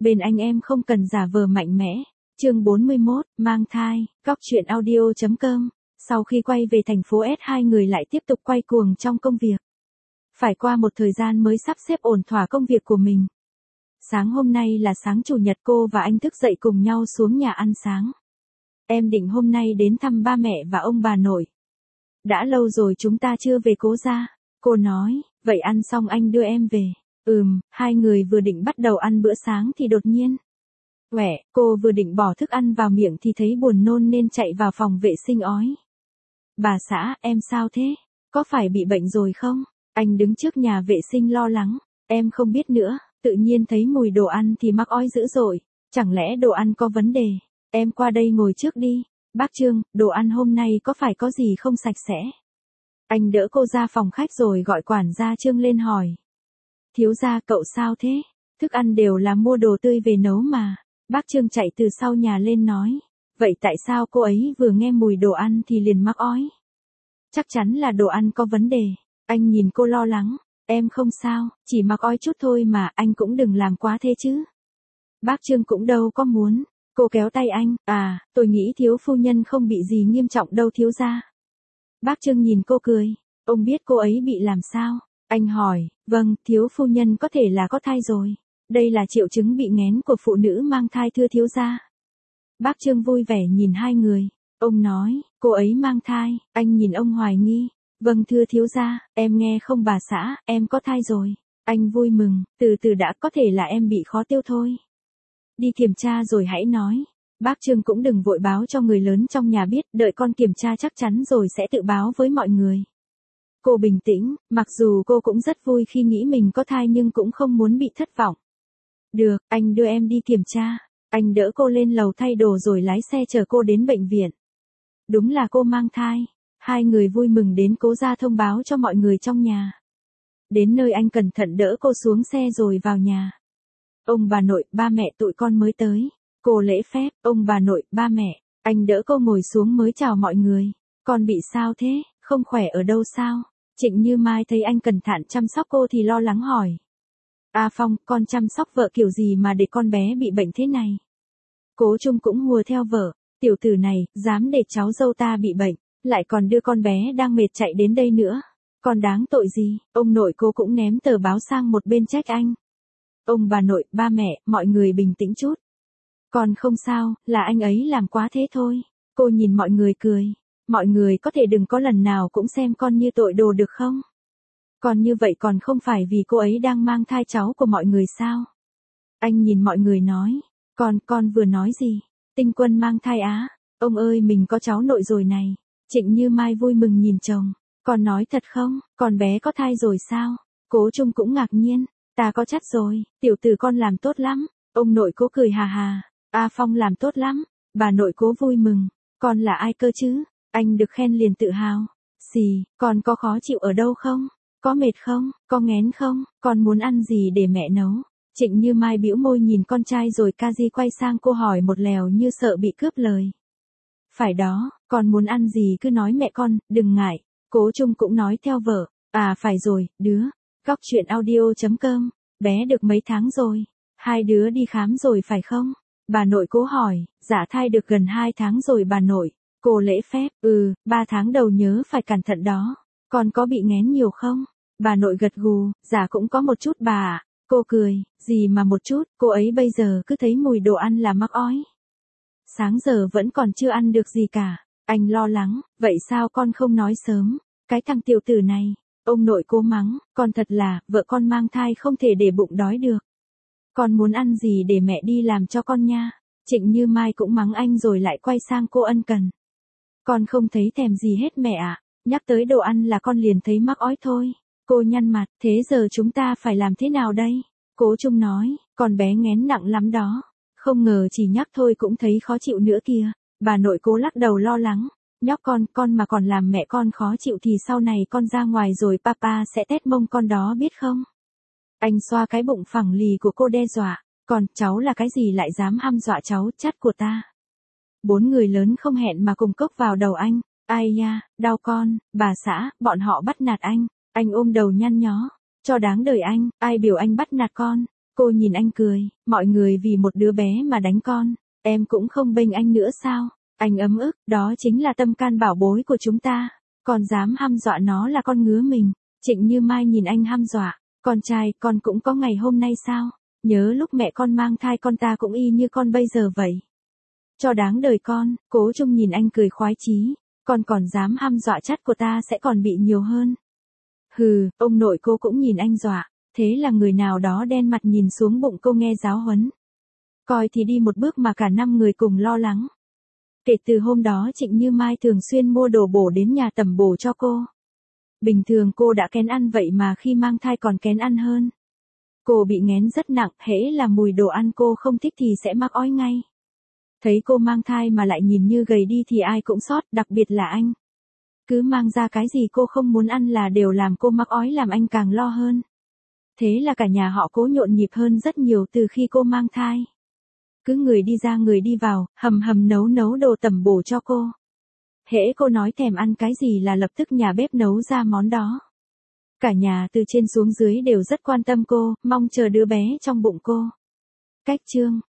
bên anh em không cần giả vờ mạnh mẽ. Chương 41, mang thai, Góc Chuyện Audio.com. Sau khi quay về thành phố S, hai người lại tiếp tục quay cuồng trong công việc. Phải qua một thời gian mới sắp xếp ổn thỏa công việc của mình. Sáng hôm nay là sáng chủ nhật, cô và anh thức dậy cùng nhau xuống nhà ăn sáng. Em định hôm nay đến thăm ba mẹ và ông bà nội. Đã lâu rồi chúng ta chưa về cố gia. Cô nói, vậy ăn xong anh đưa em về. Hai người vừa định bắt đầu ăn bữa sáng thì đột nhiên. Cô vừa định bỏ thức ăn vào miệng thì thấy buồn nôn nên chạy vào phòng vệ sinh ói. Bà xã, em sao thế? Có phải bị bệnh rồi không? Anh đứng trước nhà vệ sinh lo lắng. Em không biết nữa, tự nhiên thấy mùi đồ ăn thì mắc ói dữ dội. Chẳng lẽ đồ ăn có vấn đề? Em qua đây ngồi trước đi. Bác Trương, đồ ăn hôm nay có phải có gì không sạch sẽ? Anh đỡ cô ra phòng khách rồi gọi quản gia Trương lên hỏi. Thiếu gia, cậu sao thế? Thức ăn đều là mua đồ tươi về nấu mà. Bác Trương chạy từ sau nhà lên nói. Vậy tại sao cô ấy vừa nghe mùi đồ ăn thì liền mắc ói? Chắc chắn là đồ ăn có vấn đề. Anh nhìn cô lo lắng. Em không sao, chỉ mắc ói chút thôi mà, anh cũng đừng làm quá thế chứ. Bác Trương cũng đâu có muốn. Cô kéo tay anh. Tôi nghĩ thiếu phu nhân không bị gì nghiêm trọng đâu thiếu gia. Bác Trương nhìn cô cười. Ông biết cô ấy bị làm sao? Anh hỏi. Vâng, thiếu phu nhân có thể là có thai rồi. Đây là triệu chứng bị nghén của phụ nữ mang thai thưa thiếu gia. Bác Trương vui vẻ nhìn hai người. Ông nói, cô ấy mang thai. Anh nhìn ông hoài nghi. Vâng thưa thiếu gia, em nghe không bà xã, em có thai rồi. Anh vui mừng, từ từ đã, có thể là em bị khó tiêu thôi. Đi kiểm tra rồi hãy nói. Bác Trương cũng đừng vội báo cho người lớn trong nhà biết, đợi con kiểm tra chắc chắn rồi sẽ tự báo với mọi người. Cô bình tĩnh, mặc dù cô cũng rất vui khi nghĩ mình có thai nhưng cũng không muốn bị thất vọng. Được, anh đưa em đi kiểm tra. Anh đỡ cô lên lầu thay đồ rồi lái xe chở cô đến bệnh viện. Đúng là cô mang thai. Hai người vui mừng đến cố gia thông báo cho mọi người trong nhà. Đến nơi anh cẩn thận đỡ cô xuống xe rồi vào nhà. Ông bà nội, ba mẹ tụi con mới tới. Cô lễ phép, ông bà nội, ba mẹ. Anh đỡ cô ngồi xuống mới chào mọi người. Con bị sao thế, không khỏe ở đâu sao? Trịnh Như Mai thấy anh cẩn thận chăm sóc cô thì lo lắng hỏi. Phong, con chăm sóc vợ kiểu gì mà để con bé bị bệnh thế này? Cố Trung cũng hùa theo vợ. Tiểu tử này, dám để cháu dâu ta bị bệnh, lại còn đưa con bé đang mệt chạy đến đây nữa. Con đáng tội gì? Ông nội cô cũng ném tờ báo sang một bên trách anh. Ông bà nội, ba mẹ, mọi người bình tĩnh chút. Con không sao, là anh ấy làm quá thế thôi. Cô nhìn mọi người cười. Mọi người có thể đừng có lần nào cũng xem con như tội đồ được không? Còn như vậy còn không phải vì cô ấy đang mang thai cháu của mọi người sao? Anh nhìn mọi người nói. Con vừa nói gì? Tinh Quân mang thai á? Ông ơi mình có cháu nội rồi này. Trịnh Như Mai vui mừng nhìn chồng. Con nói thật không? Con bé có thai rồi sao? Cố Trung cũng ngạc nhiên. Ta có chắc rồi, tiểu tử con làm tốt lắm. Ông nội cố cười hà hà. Phong làm tốt lắm. Bà nội cố vui mừng. Con là ai cơ chứ? Anh được khen liền tự hào. Con có khó chịu ở đâu không? Có mệt không? Có nghén không? Con muốn ăn gì để mẹ nấu? Trịnh Như Mai bĩu môi nhìn con trai rồi Kaji quay sang cô hỏi một lèo như sợ bị cướp lời. Phải đó, con muốn ăn gì cứ nói mẹ con, đừng ngại. Cố Trung cũng nói theo vợ. Phải rồi, đứa. Góc Chuyện Audio.com. Bé được mấy tháng rồi? Hai đứa đi khám rồi phải không? Bà nội cố hỏi. Dạ thai được gần 2 tháng rồi bà nội. Cô lễ phép. 3 tháng đầu nhớ phải cẩn thận đó. Con có bị nghén nhiều không? Bà nội gật gù. Dạ cũng có một chút bà ạ. Cô cười. Gì mà một chút, cô ấy bây giờ cứ thấy mùi đồ ăn là mắc ói. Sáng giờ vẫn còn chưa ăn được gì cả. Anh lo lắng. Vậy sao con không nói sớm? Cái thằng tiểu tử này. Ông nội cô mắng. Con thật là, vợ con mang thai không thể để bụng đói được. Con muốn ăn gì để mẹ đi làm cho con nha. Trịnh Như Mai cũng mắng anh rồi lại quay sang cô ân cần. Con không thấy thèm gì hết mẹ ạ. Nhắc tới đồ ăn là con liền thấy mắc ói thôi. Cô nhăn mặt. Thế giờ chúng ta phải làm thế nào đây? Cố Trung nói. Con bé nghén nặng lắm đó. Không ngờ chỉ nhắc thôi cũng thấy khó chịu nữa kìa. Bà nội cố lắc đầu lo lắng. Nhóc con mà còn làm mẹ con khó chịu thì sau này con ra ngoài rồi papa sẽ tét mông con đó biết không? Anh xoa cái bụng phẳng lì của cô đe dọa. Còn cháu là cái gì lại dám hăm dọa cháu chắt của ta? 4 người lớn không hẹn mà cùng cốc vào đầu anh. Ai nha, đau con, bà xã, bọn họ bắt nạt anh. Anh ôm đầu nhăn nhó. Cho đáng đời anh, ai biểu anh bắt nạt con. Cô nhìn anh cười, mọi người vì một đứa bé mà đánh con, em cũng không bênh anh nữa sao? Anh ấm ức, đó chính là tâm can bảo bối của chúng ta, còn dám hăm dọa nó là con ngứa mình. Trịnh Như Mai nhìn anh hăm dọa, con trai, con cũng có ngày hôm nay sao? Nhớ lúc mẹ con mang thai con ta cũng y như con bây giờ vậy. Cho đáng đời con, Cố Trung nhìn anh cười khoái chí, con còn dám hăm dọa chắt của ta sẽ còn bị nhiều hơn. Hừ, ông nội cô cũng nhìn anh dọa, thế là người nào đó đen mặt nhìn xuống bụng cô nghe giáo huấn. Coi thì đi một bước mà cả 5 người cùng lo lắng. Kể từ hôm đó Trịnh Như Mai thường xuyên mua đồ bổ đến nhà tẩm bổ cho cô. Bình thường cô đã kén ăn vậy mà khi mang thai còn kén ăn hơn. Cô bị nghén rất nặng, hễ là mùi đồ ăn cô không thích thì sẽ mắc ói ngay. Thấy cô mang thai mà lại nhìn như gầy đi thì ai cũng sót, đặc biệt là anh. Cứ mang ra cái gì cô không muốn ăn là đều làm cô mắc ói, làm anh càng lo hơn. Thế là cả nhà họ Cố nhộn nhịp hơn rất nhiều từ khi cô mang thai. Cứ người đi ra người đi vào, hầm hầm nấu đồ tẩm bổ cho cô. Hễ cô nói thèm ăn cái gì là lập tức nhà bếp nấu ra món đó. Cả nhà từ trên xuống dưới đều rất quan tâm cô, mong chờ đứa bé trong bụng cô. Cách chương